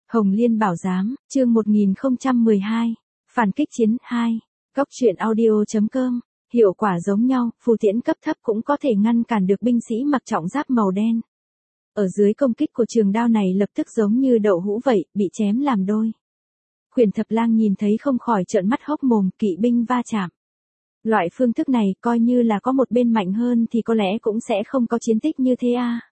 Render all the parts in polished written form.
Hồng Liên Bảo Giám, chương 1012, Phản kích chiến 2, Cóc truyện audio.com, hiệu quả giống nhau, phù tiễn cấp thấp cũng có thể ngăn cản được binh sĩ mặc trọng giáp màu đen. Ở dưới công kích của trường đao này lập tức giống như đậu hũ vậy, bị chém làm đôi. Khuyển Thập Lang nhìn thấy không khỏi trợn mắt hốc mồm, kỵ binh va chạm. Loại phương thức này coi như là có một bên mạnh hơn thì có lẽ cũng sẽ không có chiến tích như thế a.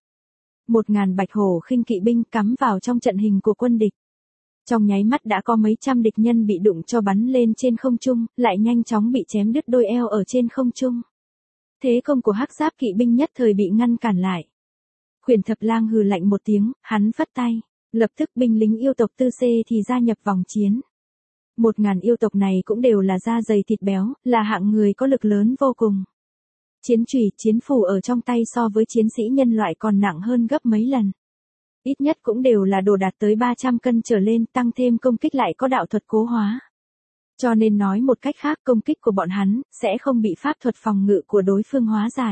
1000 bạch hổ khinh kỵ binh cắm vào trong trận hình của quân địch. Trong nháy mắt đã có mấy trăm địch nhân bị đụng cho bắn lên trên không trung, lại nhanh chóng bị chém đứt đôi eo ở trên không trung. Thế công của hắc giáp kỵ binh nhất thời bị ngăn cản lại. Khuyển Thập Lang hừ lạnh một tiếng, hắn phất tay, lập tức binh lính yêu tộc Tư Xê thì gia nhập vòng chiến. 1000 yêu tộc này cũng đều là da dày thịt béo, là hạng người có lực lớn vô cùng. Chiến chùy, chiến phủ ở trong tay so với chiến sĩ nhân loại còn nặng hơn gấp mấy lần. Ít nhất cũng đều là đồ đạt tới 300 cân trở lên, tăng thêm công kích lại có đạo thuật cố hóa. Cho nên nói một cách khác, công kích của bọn hắn sẽ không bị pháp thuật phòng ngự của đối phương hóa giải,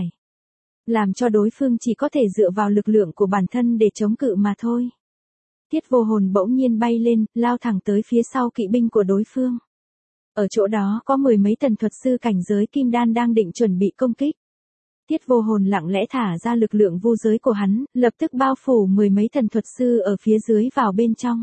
làm cho đối phương chỉ có thể dựa vào lực lượng của bản thân để chống cự mà thôi. Tiết Vô Hồn bỗng nhiên bay lên, lao thẳng tới phía sau kỵ binh của đối phương. Ở chỗ đó có 10 mấy thần thuật sư cảnh giới kim đan đang định chuẩn bị công kích. Tiết Vô Hồn lặng lẽ thả ra lực lượng vu giới của hắn, lập tức bao phủ 10 mấy thần thuật sư ở phía dưới vào bên trong.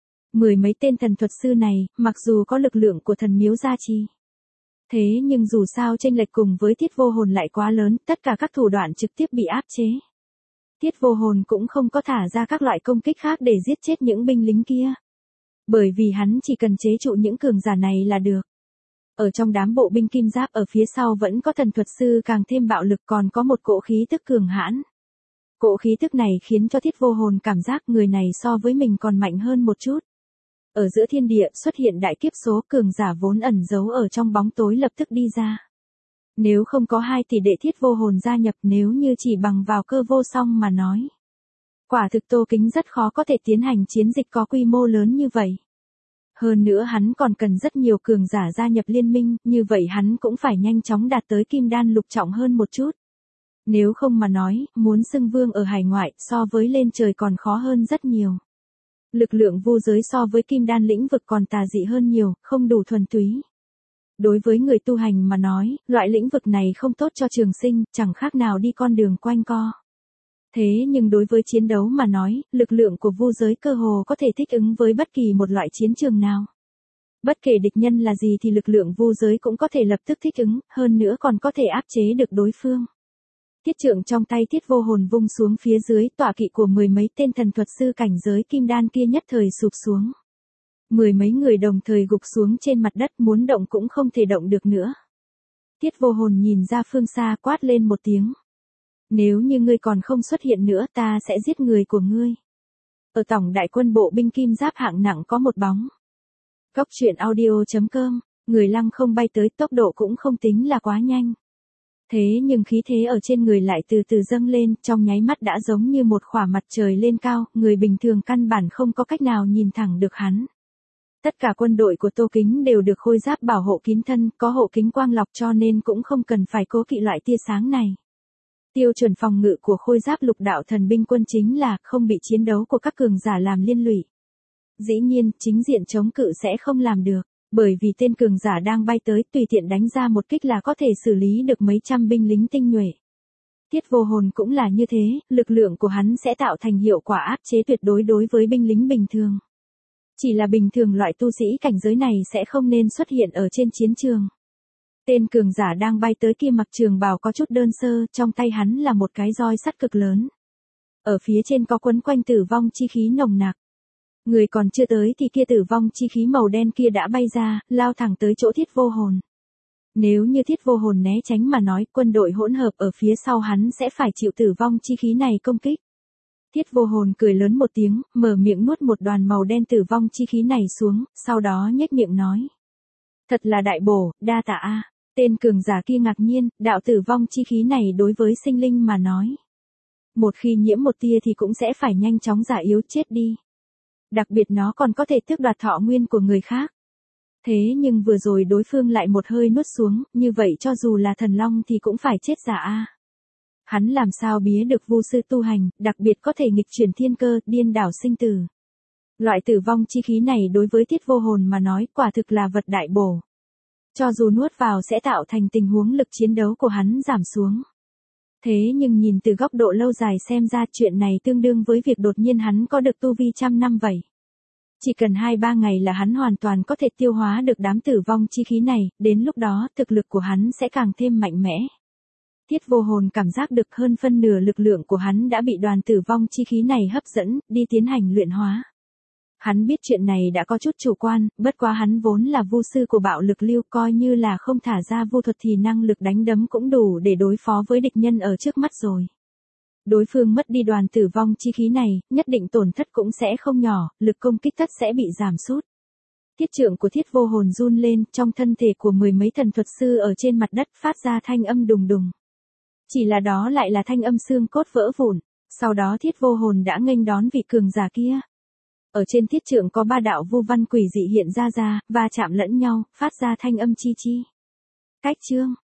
10 mấy tên thần thuật sư này, mặc dù có lực lượng của thần miếu gia trì, thế nhưng dù sao chênh lệch cùng với Tiết Vô Hồn lại quá lớn, tất cả các thủ đoạn trực tiếp bị áp chế. Tiết Vô Hồn cũng không có thả ra các loại công kích khác để giết chết những binh lính kia, bởi vì hắn chỉ cần chế trụ những cường giả này là được. Ở trong đám bộ binh kim giáp ở phía sau vẫn có thần thuật sư càng thêm bạo lực, còn có một cỗ khí tức cường hãn. Cỗ khí tức này khiến cho Tiết Vô Hồn cảm giác người này so với mình còn mạnh hơn một chút. Ở giữa thiên địa xuất hiện đại kiếp số, cường giả vốn ẩn giấu ở trong bóng tối lập tức đi ra. Nếu không có hai tỷ đệ Tiết Vô Hồn gia nhập, nếu như chỉ bằng vào cơ vô song mà nói, quả thực Tô Kính rất khó có thể tiến hành chiến dịch có quy mô lớn như vậy. Hơn nữa hắn còn cần rất nhiều cường giả gia nhập liên minh, như vậy hắn cũng phải nhanh chóng đạt tới kim đan lục trọng hơn một chút. Nếu không mà nói, muốn xưng vương ở hải ngoại so với lên trời còn khó hơn rất nhiều. Lực lượng vu giới so với kim đan lĩnh vực còn tà dị hơn nhiều, không đủ thuần túy. Đối với người tu hành mà nói, loại lĩnh vực này không tốt cho trường sinh, chẳng khác nào đi con đường quanh co. Thế nhưng đối với chiến đấu mà nói, lực lượng của vu giới cơ hồ có thể thích ứng với bất kỳ một loại chiến trường nào. Bất kể địch nhân là gì thì lực lượng vu giới cũng có thể lập tức thích ứng, hơn nữa còn có thể áp chế được đối phương. Thiết trượng trong tay Tiết Vô Hồn vung xuống phía dưới, tọa kỵ của 10 mấy tên thần thuật sư cảnh giới kim đan kia nhất thời sụp xuống. 10 mấy người đồng thời gục xuống trên mặt đất, muốn động cũng không thể động được nữa. Tiết Vô Hồn nhìn ra phương xa quát lên một tiếng. Nếu như ngươi còn không xuất hiện nữa, ta sẽ giết người của ngươi. Ở tổng đại quân bộ binh kim giáp hạng nặng có một bóng. Cóc truyện audio.com, người lăng không bay tới, tốc độ cũng không tính là quá nhanh. Thế nhưng khí thế ở trên người lại từ từ dâng lên, trong nháy mắt đã giống như một khỏa mặt trời lên cao, người bình thường căn bản không có cách nào nhìn thẳng được hắn. Tất cả quân đội của Tô Kính đều được khôi giáp bảo hộ kín thân, có hộ kính quang lọc cho nên cũng không cần phải cố kỵ loại tia sáng này. Tiêu chuẩn phòng ngự của khôi giáp lục đạo thần binh quân chính là không bị chiến đấu của các cường giả làm liên lụy. Dĩ nhiên, chính diện chống cự sẽ không làm được, bởi vì tên cường giả đang bay tới tùy tiện đánh ra một kích là có thể xử lý được mấy trăm binh lính tinh nhuệ. Tiết Vô Hồn cũng là như thế, lực lượng của hắn sẽ tạo thành hiệu quả áp chế tuyệt đối đối với binh lính bình thường. Chỉ là bình thường loại tu sĩ cảnh giới này sẽ không nên xuất hiện ở trên chiến trường. Tên cường giả đang bay tới kia mặc trường bào có chút đơn sơ, trong tay hắn là một cái roi sắt cực lớn. Ở phía trên có quấn quanh tử vong chi khí nồng nặc. Người còn chưa tới thì kia tử vong chi khí màu đen kia đã bay ra, lao thẳng tới chỗ Tiết Vô Hồn. Nếu như Tiết Vô Hồn né tránh mà nói, quân đội hỗn hợp ở phía sau hắn sẽ phải chịu tử vong chi khí này công kích. Tiết Vô Hồn cười lớn một tiếng, mở miệng nuốt một đoàn màu đen tử vong chi khí này xuống, sau đó nhếch miệng nói. Thật là đại bổ, đa tạ a. Tên cường giả kia ngạc nhiên, đạo tử vong chi khí này đối với sinh linh mà nói, một khi nhiễm một tia thì cũng sẽ phải nhanh chóng già yếu chết đi. Đặc biệt nó còn có thể tước đoạt thọ nguyên của người khác. Thế nhưng vừa rồi đối phương lại một hơi nuốt xuống, như vậy cho dù là thần long thì cũng phải chết giả a. Hắn làm sao bía được vu sư tu hành, đặc biệt có thể nghịch chuyển thiên cơ, điên đảo sinh tử. Loại tử vong chi khí này đối với Tiết Vô Hồn mà nói quả thực là vật đại bổ. Cho dù nuốt vào sẽ tạo thành tình huống lực chiến đấu của hắn giảm xuống. Thế nhưng nhìn từ góc độ lâu dài xem ra chuyện này tương đương với việc đột nhiên hắn có được tu vi trăm năm vậy. Chỉ cần 2-3 ngày là hắn hoàn toàn có thể tiêu hóa được đám tử vong chi khí này, đến lúc đó thực lực của hắn sẽ càng thêm mạnh mẽ. Tiết Vô Hồn cảm giác được hơn phân nửa lực lượng của hắn đã bị đoàn tử vong chi khí này hấp dẫn, đi tiến hành luyện hóa. Hắn biết chuyện này đã có chút chủ quan, bất quá hắn vốn là vu sư của bạo lực lưu, coi như là không thả ra vu thuật thì năng lực đánh đấm cũng đủ để đối phó với địch nhân ở trước mắt rồi. Đối phương mất đi đoàn tử vong chi khí này, nhất định tổn thất cũng sẽ không nhỏ, lực công kích tất sẽ bị giảm sút. Thiết trượng của Thiết Vô Hồn run lên, trong thân thể của mười mấy thần thuật sư ở trên mặt đất phát ra thanh âm đùng đùng. Chỉ là đó lại là thanh âm xương cốt vỡ vụn, sau đó Thiết Vô Hồn đã nghênh đón vị cường giả kia. Ở trên thiết trượng có 3 đạo vu văn quỷ dị hiện ra và chạm lẫn nhau, phát ra thanh âm chi chi. Cách chương